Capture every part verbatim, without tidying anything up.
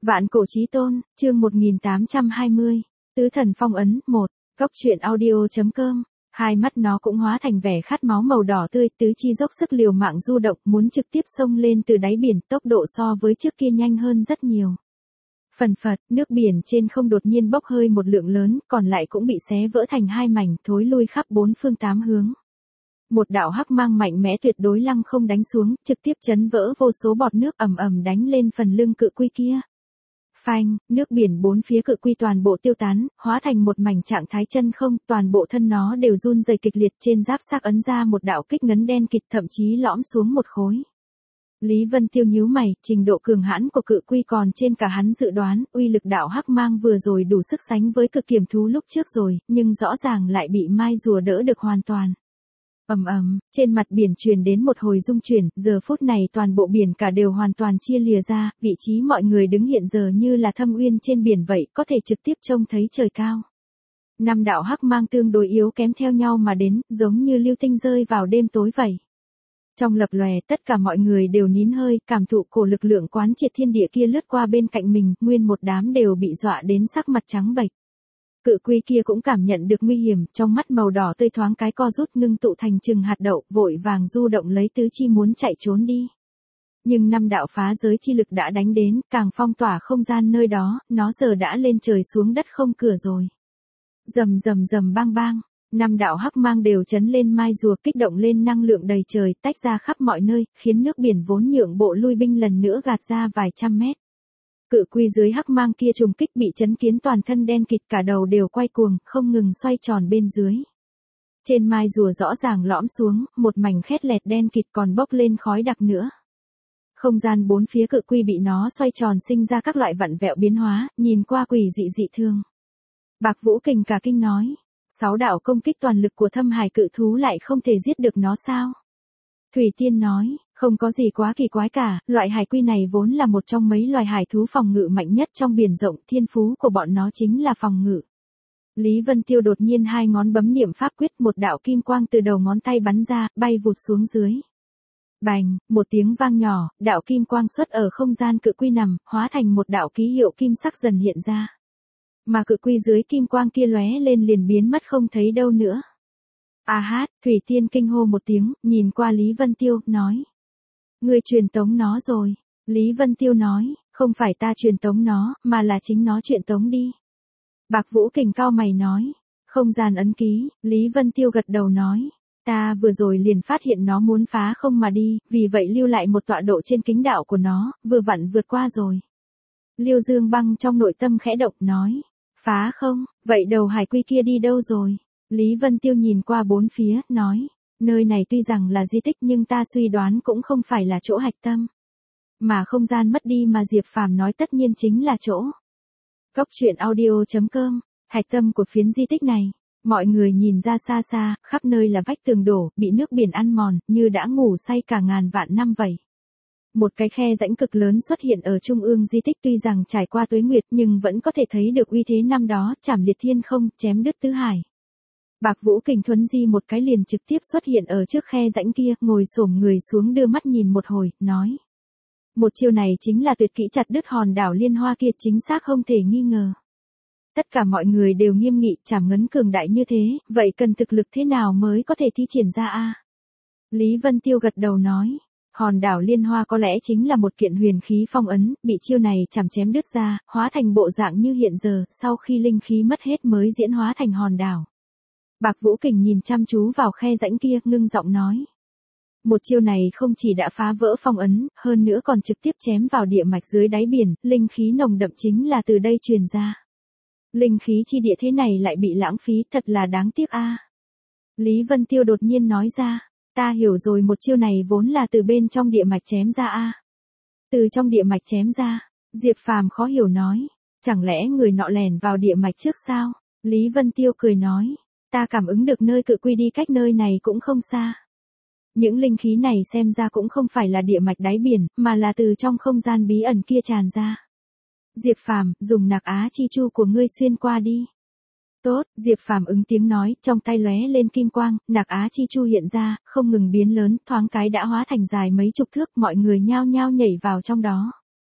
Vạn cổ chí tôn, chương một nghìn tám trăm hai mươi. Tứ thần phong ấn, một. Góc truyện audio.com. Hai mắt nó cũng hóa thành vẻ khát máu màu đỏ tươi, tứ chi dốc sức liều mạng du động, muốn trực tiếp xông lên từ đáy biển, tốc độ so với trước kia nhanh hơn rất nhiều. Phần phật, nước biển trên không đột nhiên bốc hơi một lượng lớn, còn lại cũng bị xé vỡ thành hai mảnh, thối lui khắp bốn phương tám hướng. Một đạo hắc mang mạnh mẽ tuyệt đối lăng không đánh xuống, trực tiếp chấn vỡ vô số bọt nước ầm ầm đánh lên phần lưng cự quy kia. Phanh, nước biển bốn phía cự quy toàn bộ tiêu tán, hóa thành một mảnh trạng thái chân không, toàn bộ thân nó đều run rẩy kịch liệt, trên giáp xác ấn ra một đạo kích ngấn đen kịt, thậm chí lõm xuống một khối. Lý Vân Tiêu nhíu mày, trình độ cường hãn của cự quy còn trên cả hắn dự đoán, uy lực đạo hắc mang vừa rồi đủ sức sánh với cực kiểm thú lúc trước rồi, nhưng rõ ràng lại bị mai rùa đỡ được hoàn toàn. Ầm ầm, trên mặt biển truyền đến một hồi rung chuyển, giờ phút này toàn bộ biển cả đều hoàn toàn chia lìa ra, vị trí mọi người đứng hiện giờ như là thâm uyên trên biển vậy, có thể trực tiếp trông thấy trời cao. Năm đạo hắc mang tương đối yếu kém theo nhau mà đến, giống như lưu tinh rơi vào đêm tối vậy. Trong lập lòe, tất cả mọi người đều nín hơi, cảm thụ cổ lực lượng quán triệt thiên địa kia lướt qua bên cạnh mình, nguyên một đám đều bị dọa đến sắc mặt trắng bệch. Cự quy kia cũng cảm nhận được nguy hiểm, trong mắt màu đỏ tươi thoáng cái co rút ngưng tụ thành chừng hạt đậu, vội vàng du động lấy tứ chi muốn chạy trốn đi. Nhưng năm đạo phá giới chi lực đã đánh đến, càng phong tỏa không gian nơi đó, nó giờ đã lên trời xuống đất không cửa rồi. Rầm rầm rầm bang bang, năm đạo hắc mang đều chấn lên mai rùa, kích động lên năng lượng đầy trời, tách ra khắp mọi nơi, khiến nước biển vốn nhượng bộ lui binh lần nữa gạt ra vài trăm mét. Cự quy dưới hắc mang kia trùng kích bị chấn kiến toàn thân đen kịt, cả đầu đều quay cuồng, không ngừng xoay tròn bên dưới. Trên mai rùa rõ ràng lõm xuống, một mảnh khét lẹt đen kịt còn bốc lên khói đặc nữa. Không gian bốn phía cự quy bị nó xoay tròn sinh ra các loại vặn vẹo biến hóa, nhìn qua quỷ dị dị thương. Bạc Vũ Kình cả kinh nói, sáu đạo công kích toàn lực của thâm hải cự thú lại không thể giết được nó sao? Thủy Tiên nói, không có gì quá kỳ quái cả, loại hải quy này vốn là một trong mấy loài hải thú phòng ngự mạnh nhất trong biển rộng, thiên phú của bọn nó chính là phòng ngự. Lý Vân Tiêu đột nhiên hai ngón bấm niệm pháp quyết, một đạo kim quang từ đầu ngón tay bắn ra, bay vụt xuống dưới. Bành, một tiếng vang nhỏ, đạo kim quang xuất ở không gian cự quy nằm, hóa thành một đạo ký hiệu kim sắc dần hiện ra. Mà cự quy dưới kim quang kia lóe lên liền biến mất không thấy đâu nữa. A hát, Thủy Tiên kinh hô một tiếng, nhìn qua Lý Vân Tiêu, nói. Người truyền tống nó rồi. Lý Vân Tiêu nói, không phải ta truyền tống nó, mà là chính nó truyền tống đi. Bạc Vũ Kình cao mày nói, không gian ấn ký, Lý Vân Tiêu gật đầu nói. Ta vừa rồi liền phát hiện nó muốn phá không mà đi, vì vậy lưu lại một tọa độ trên kính đạo của nó, vừa vặn vượt qua rồi. Liêu Dương Băng trong nội tâm khẽ động nói, phá không, vậy đầu hải quy kia đi đâu rồi? Lý Vân Tiêu nhìn qua bốn phía, nói, nơi này tuy rằng là di tích nhưng ta suy đoán cũng không phải là chỗ hạch tâm. Mà không gian mất đi mà Diệp Phàm nói tất nhiên chính là chỗ. Góc truyện audio.com, hạch tâm của phiến di tích này. Mọi người nhìn ra xa xa, khắp nơi là vách tường đổ, bị nước biển ăn mòn, như đã ngủ say cả ngàn vạn năm vậy. Một cái khe rãnh cực lớn xuất hiện ở trung ương di tích, tuy rằng trải qua tuế nguyệt nhưng vẫn có thể thấy được uy thế năm đó, chảm liệt thiên không, chém đứt tứ hải. Bạc Vũ Kình thuấn di một cái liền trực tiếp xuất hiện ở trước khe rãnh kia, ngồi xổm người xuống đưa mắt nhìn một hồi, nói. Một chiêu này chính là tuyệt kỹ chặt đứt hòn đảo liên hoa kia, chính xác không thể nghi ngờ. Tất cả mọi người đều nghiêm nghị, chảm ngấn cường đại như thế, vậy cần thực lực thế nào mới có thể thi triển ra a? Lý Vân Tiêu gật đầu nói. Hòn đảo liên hoa có lẽ chính là một kiện huyền khí phong ấn, bị chiêu này chảm chém đứt ra, hóa thành bộ dạng như hiện giờ, sau khi linh khí mất hết mới diễn hóa thành hòn đảo. Bạc Vũ Kình nhìn chăm chú vào khe rãnh kia, ngưng giọng nói. Một chiêu này không chỉ đã phá vỡ phong ấn, hơn nữa còn trực tiếp chém vào địa mạch dưới đáy biển, linh khí nồng đậm chính là từ đây truyền ra. Linh khí chi địa thế này lại bị lãng phí, thật là đáng tiếc a. Lý Vân Tiêu đột nhiên nói ra, ta hiểu rồi, một chiêu này vốn là từ bên trong địa mạch chém ra a. Từ trong địa mạch chém ra, Diệp Phàm khó hiểu nói, chẳng lẽ người nọ lẻn vào địa mạch trước sao? Lý Vân Tiêu cười nói. Ta cảm ứng được nơi cự quy đi cách nơi này cũng không xa. Những linh khí này xem ra cũng không phải là địa mạch đáy biển, mà là từ trong không gian bí ẩn kia tràn ra. Diệp Phàm, dùng nạc á chi chu của ngươi xuyên qua đi. Tốt, Diệp Phàm ứng tiếng nói, trong tay lóe lên kim quang, nạc á chi chu hiện ra, không ngừng biến lớn, thoáng cái đã hóa thành dài mấy chục thước, mọi người nhao nhao nhảy vào trong đó.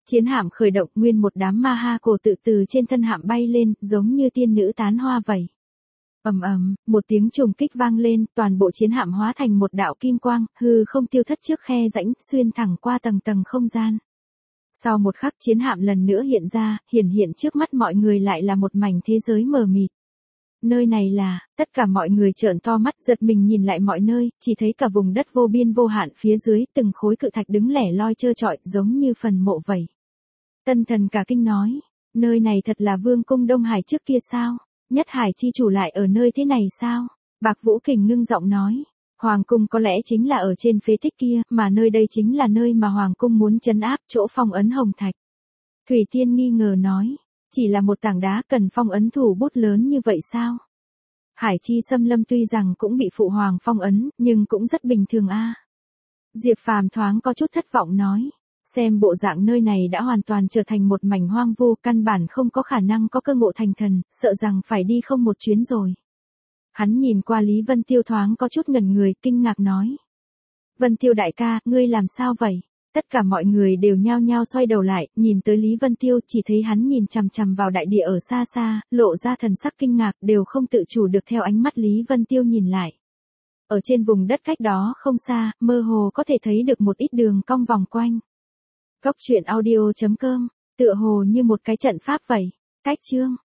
Chiến hạm khởi động, nguyên một đám ma ha cổ tự từ trên thân hạm bay lên, giống như tiên nữ tán hoa vậy. Ầm ầm, một tiếng trùng kích vang lên, toàn bộ chiến hạm hóa thành một đạo kim quang, hư không tiêu thất trước khe rãnh, xuyên thẳng qua tầng tầng không gian. Sau một khắc chiến hạm lần nữa hiện ra, hiển hiện trước mắt mọi người lại là một mảnh thế giới mờ mịt. Nơi này là, tất cả mọi người trợn to mắt giật mình nhìn lại mọi nơi, chỉ thấy cả vùng đất vô biên vô hạn phía dưới, từng khối cự thạch đứng lẻ loi trơ trọi, giống như phần mộ vậy. Tân Thần cả kinh nói, nơi này thật là vương cung Đông Hải trước kia sao? Nhất Hải chi chủ lại ở nơi thế này sao? Bạc Vũ Kình ngưng giọng nói, Hoàng cung có lẽ chính là ở trên phế tích kia, mà nơi đây chính là nơi mà Hoàng cung muốn trấn áp, chỗ phong ấn hồng thạch. Thủy Tiên nghi ngờ nói, chỉ là một tảng đá cần phong ấn thủ bút lớn như vậy sao? Hải chi xâm lâm tuy rằng cũng bị phụ hoàng phong ấn, nhưng cũng rất bình thường a. Diệp Phàm thoáng có chút thất vọng nói, xem bộ dạng nơi này đã hoàn toàn trở thành một mảnh hoang vu, căn bản không có khả năng có cơ ngộ thành thần, sợ rằng phải đi không một chuyến rồi. Hắn nhìn qua Lý Vân Tiêu thoáng có chút ngẩn người, kinh ngạc nói. Vân Tiêu đại ca, ngươi làm sao vậy? Tất cả mọi người đều nhao nhao xoay đầu lại, nhìn tới Lý Vân Tiêu, chỉ thấy hắn nhìn chằm chằm vào đại địa ở xa xa, lộ ra thần sắc kinh ngạc, đều không tự chủ được theo ánh mắt Lý Vân Tiêu nhìn lại. Ở trên vùng đất cách đó không xa, mơ hồ có thể thấy được một ít đường cong vòng quanh. Cốc truyện audio chấm com, tựa hồ như một cái trận pháp vậy. Cách chương